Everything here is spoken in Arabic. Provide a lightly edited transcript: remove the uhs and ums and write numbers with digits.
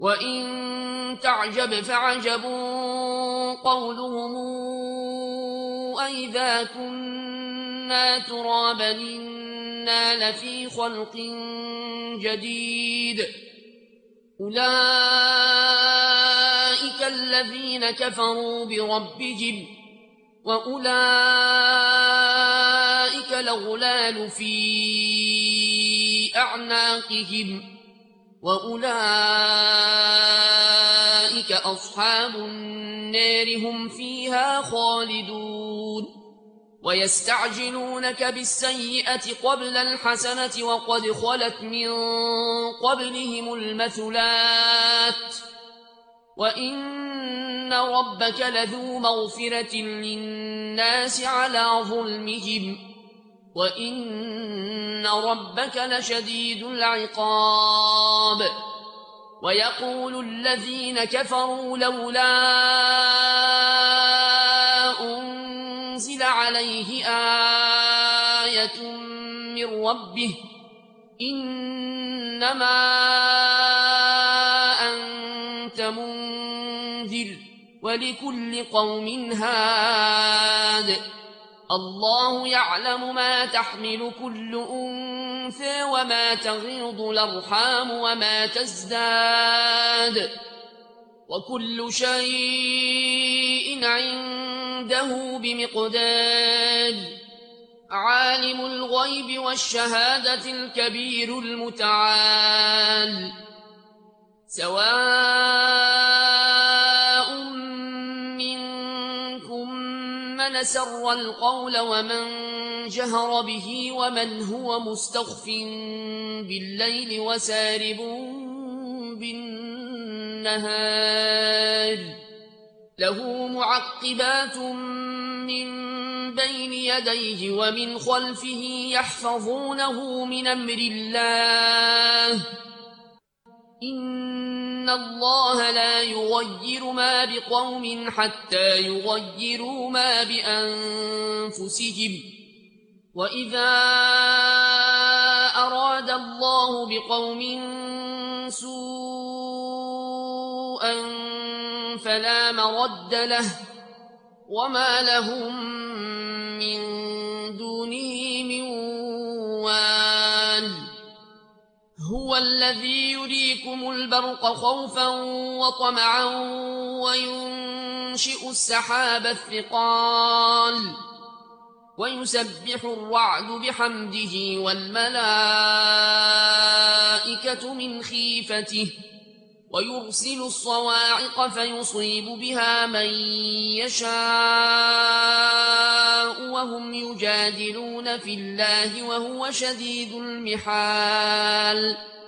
وإن تعجب فعجب قولهم أئذا كنا ترابا إنا لفي خلق جديد أولئك الذين كفروا بربهم وأولئك الأغلال في أعناقهم وأولئك أصحاب النار هم فيها خالدون ويستعجلونك بالسيئة قبل الحسنة وقد خلت من قبلهم المثلات وإن ربك لذو مغفرة للناس على ظلمهم وإن ربك لشديد العقاب ويقول الذين كفروا لولا أنزل عليه آية من ربه إنما أنت منذر ولكل قوم هاد الله يعلم ما تحمل كل أنثى وما تغيض الأرحام وما تزداد وكل شيء عنده بمقدار عالم الغيب والشهادة الكبير المتعال سواء منكم من سر القول ومن جهر به ومن هو مستخف بالليل وسارب بالنهار له معقبات من بين يديه ومن خلفه يحفظونه من أمر الله إن الله لا يغير ما بقوم حتى يغيروا ما بأنفسهم وإذا أراد الله بقوم سوءا فلا مرد له وما لهم من دونه من وال هو الذي يريكم البرق خوفا وطمعا وينشئ السحاب الثقال ويسبح الرعد بحمده والملائكة من خيفته ويرسل الصواعق فيصيب بها من يشاء وهم يجادلون في الله وهو شديد المحال